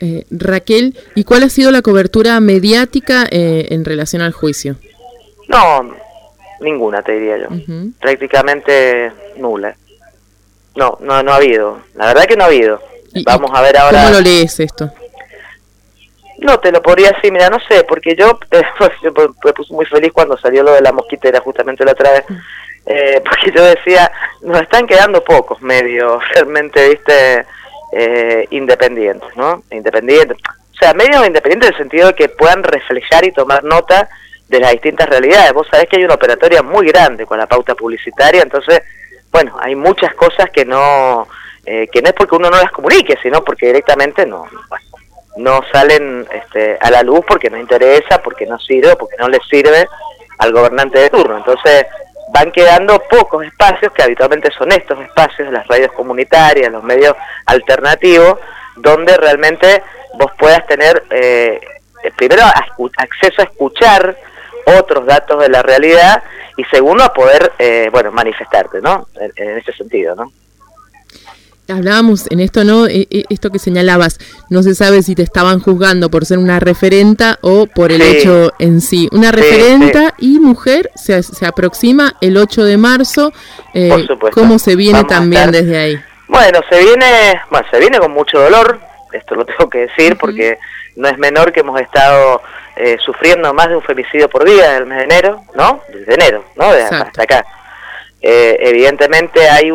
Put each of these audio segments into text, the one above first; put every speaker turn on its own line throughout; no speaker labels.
Raquel, ¿y cuál ha sido la cobertura mediática en relación al juicio?
No, ninguna, te diría yo. Prácticamente nula. No ha habido. La verdad que no ha habido. Vamos a ver ahora.
¿Cómo lo lees esto?
No, te lo podría decir, mira, no sé, porque yo me puse muy feliz cuando salió lo de la mosquitera justamente la otra vez, porque yo decía, nos están quedando pocos medios realmente, viste, independientes, ¿no? Independientes, o sea, medios independientes en el sentido de que puedan reflejar y tomar nota de las distintas realidades. Vos sabés que hay una operatoria muy grande con la pauta publicitaria, entonces, bueno, hay muchas cosas que no es porque uno no las comunique, sino porque directamente no salen a la luz porque no interesa, porque no sirve, porque no le sirve al gobernante de turno. Entonces van quedando pocos espacios, que habitualmente son estos espacios, las radios comunitarias, los medios alternativos, donde realmente vos puedas tener primero acceso a escuchar otros datos de la realidad y segundo a poder manifestarte, ¿no? En ese sentido, ¿no?
Hablábamos en esto, ¿no? Esto que señalabas, no se sabe si te estaban juzgando por ser una referenta o por el hecho en sí. Una referenta y mujer se aproxima el 8 de marzo.
Por supuesto.
¿Cómo se viene también desde ahí?
Bueno, se viene con mucho dolor, esto lo tengo que decir, porque no es menor que hemos estado sufriendo más de un femicidio por día en el mes de enero, ¿no? Desde enero, ¿no? Hasta acá. Evidentemente hay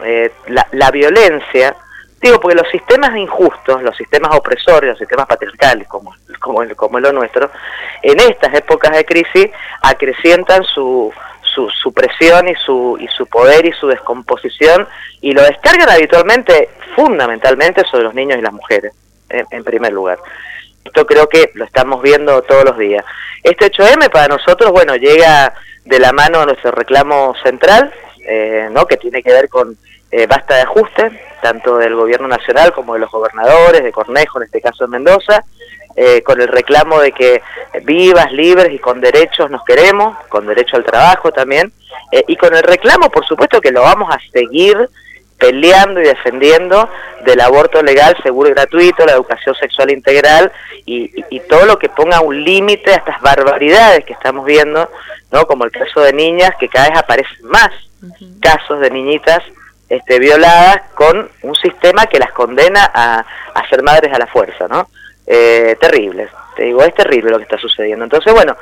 la violencia, digo, porque los sistemas injustos, los sistemas opresores, los sistemas patriarcales como lo nuestro, en estas épocas de crisis acrecientan su presión y su poder y su descomposición, y lo descargan habitualmente, fundamentalmente sobre los niños y las mujeres, en primer lugar. Esto creo que lo estamos viendo todos los días. Este 8M para nosotros, bueno, llega de la mano a nuestro reclamo central, ¿no? Que tiene que ver con basta de ajuste, tanto del gobierno nacional como de los gobernadores, de Cornejo, en este caso en Mendoza, con el reclamo de que vivas, libres y con derechos nos queremos, con derecho al trabajo también, y con el reclamo, por supuesto, que lo vamos a seguir peleando y defendiendo del aborto legal, seguro y gratuito, la educación sexual integral y todo lo que ponga un límite a estas barbaridades que estamos viendo, ¿no? Como el caso de niñas, que cada vez aparecen más casos de niñitas violadas con un sistema que las condena a ser madres a la fuerza, ¿no? Terrible, te digo, es terrible lo que está sucediendo. Entonces, bueno,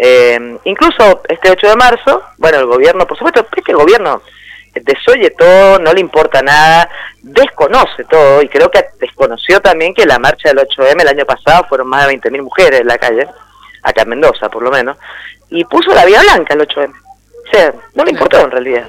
incluso este 8 de marzo, bueno, el gobierno, por supuesto, el gobierno desoye todo, no le importa nada, desconoce todo, y creo que desconoció también que la marcha del 8M el año pasado fueron más de 20.000 mujeres en la calle, acá en Mendoza por lo menos, y puso la vía blanca el 8M, o sea, no le importó en realidad.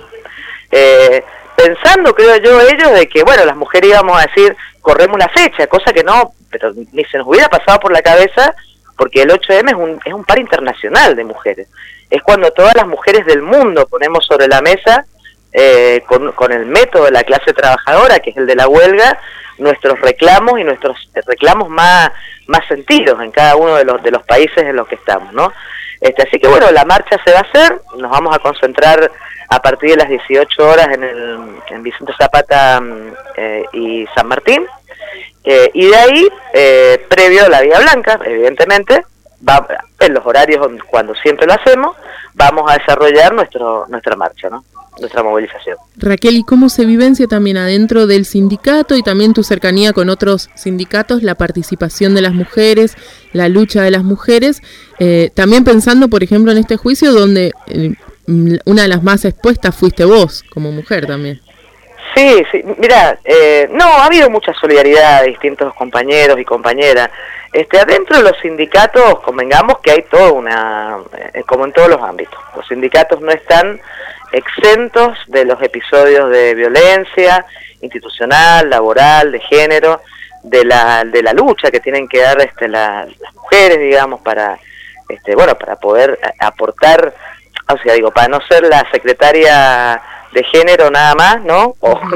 Pensando, creo yo, ellos de que, bueno, las mujeres íbamos a decir, corremos la fecha, cosa que no, pero ni se nos hubiera pasado por la cabeza, porque el 8M es un par internacional de mujeres, es cuando todas las mujeres del mundo ponemos sobre la mesa, con el método de la clase trabajadora, que es el de la huelga, nuestros reclamos y nuestros reclamos más sentidos en cada uno de los países en los que estamos, ¿no? Así que bueno, la marcha se va a hacer, nos vamos a concentrar a partir de las 18 horas en Vicente Zapata y San Martín, y de ahí, previo a la Vía Blanca, evidentemente, en los horarios cuando siempre lo hacemos, vamos a desarrollar nuestra marcha, ¿no? Nuestra movilización.
Raquel, ¿y cómo se vivencia también adentro del sindicato y también tu cercanía con otros sindicatos, la participación de las mujeres, la lucha de las mujeres? También pensando, por ejemplo, en este juicio donde una de las más expuestas fuiste vos, como mujer también.
Sí, mira, no, ha habido mucha solidaridad de distintos compañeros y compañeras. Adentro de los sindicatos, convengamos que hay toda como en todos los ámbitos, los sindicatos no están exentos de los episodios de violencia institucional, laboral, de género, de la lucha que tienen que dar las mujeres, digamos, para para poder aportar, o sea, digo, para no ser la secretaria de género nada más, ¿no?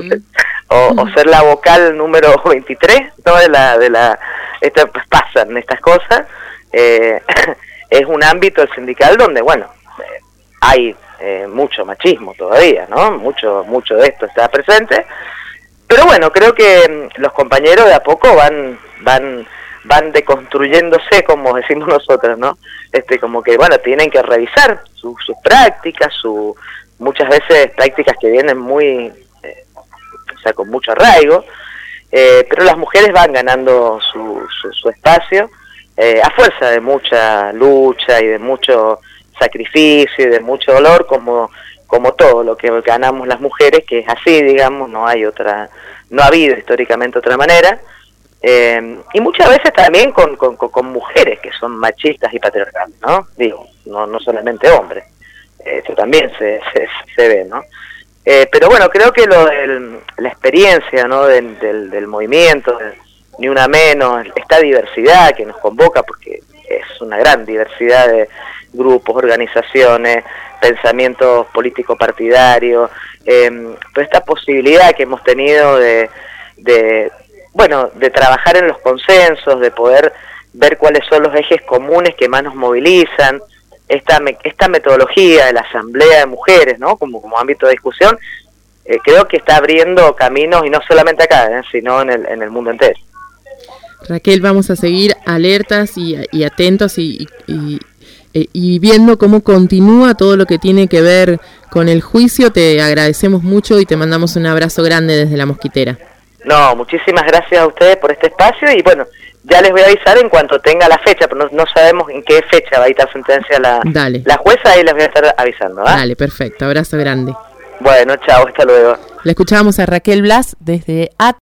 O ser la vocal número 23, ¿no? Pues pasan estas cosas. Es un ámbito el sindical donde, bueno, hay mucho machismo todavía, ¿no? Mucho de esto está presente, pero bueno, creo que los compañeros de a poco van van deconstruyéndose, como decimos nosotros, ¿no? Como que, bueno, tienen que revisar sus prácticas, muchas veces prácticas que vienen muy, o sea, con mucho arraigo, pero las mujeres van ganando su espacio a fuerza de mucha lucha y de mucho sacrificio y de mucho dolor, como todo lo que ganamos las mujeres, que es así, digamos, no ha habido históricamente otra manera. Y muchas veces también con mujeres que son machistas y patriarcales, ¿no? Digo, no solamente hombres, eso también se ve, ¿no? Pero bueno, creo que la experiencia, ¿no? del movimiento, Ni Una Menos, esta diversidad que nos convoca, porque es una gran diversidad de grupos, organizaciones, pensamientos político-partidarios, toda esta posibilidad que hemos tenido de trabajar en los consensos, de poder ver cuáles son los ejes comunes que más nos movilizan, esta metodología de la asamblea de mujeres, ¿no? como ámbito de discusión, creo que está abriendo caminos, y no solamente acá, sino en el mundo entero.
Raquel, vamos a seguir alertas y atentos y viendo cómo continúa todo lo que tiene que ver con el juicio. Te agradecemos mucho y te mandamos un abrazo grande desde La Mosquitera.
No, muchísimas gracias a ustedes por este espacio, y bueno, ya les voy a avisar en cuanto tenga la fecha, pero no sabemos en qué fecha va a dictar sentencia la jueza, ahí les voy a estar avisando.
Dale, perfecto, abrazo grande.
Bueno, chao, hasta luego.
La escuchábamos a Raquel Blas desde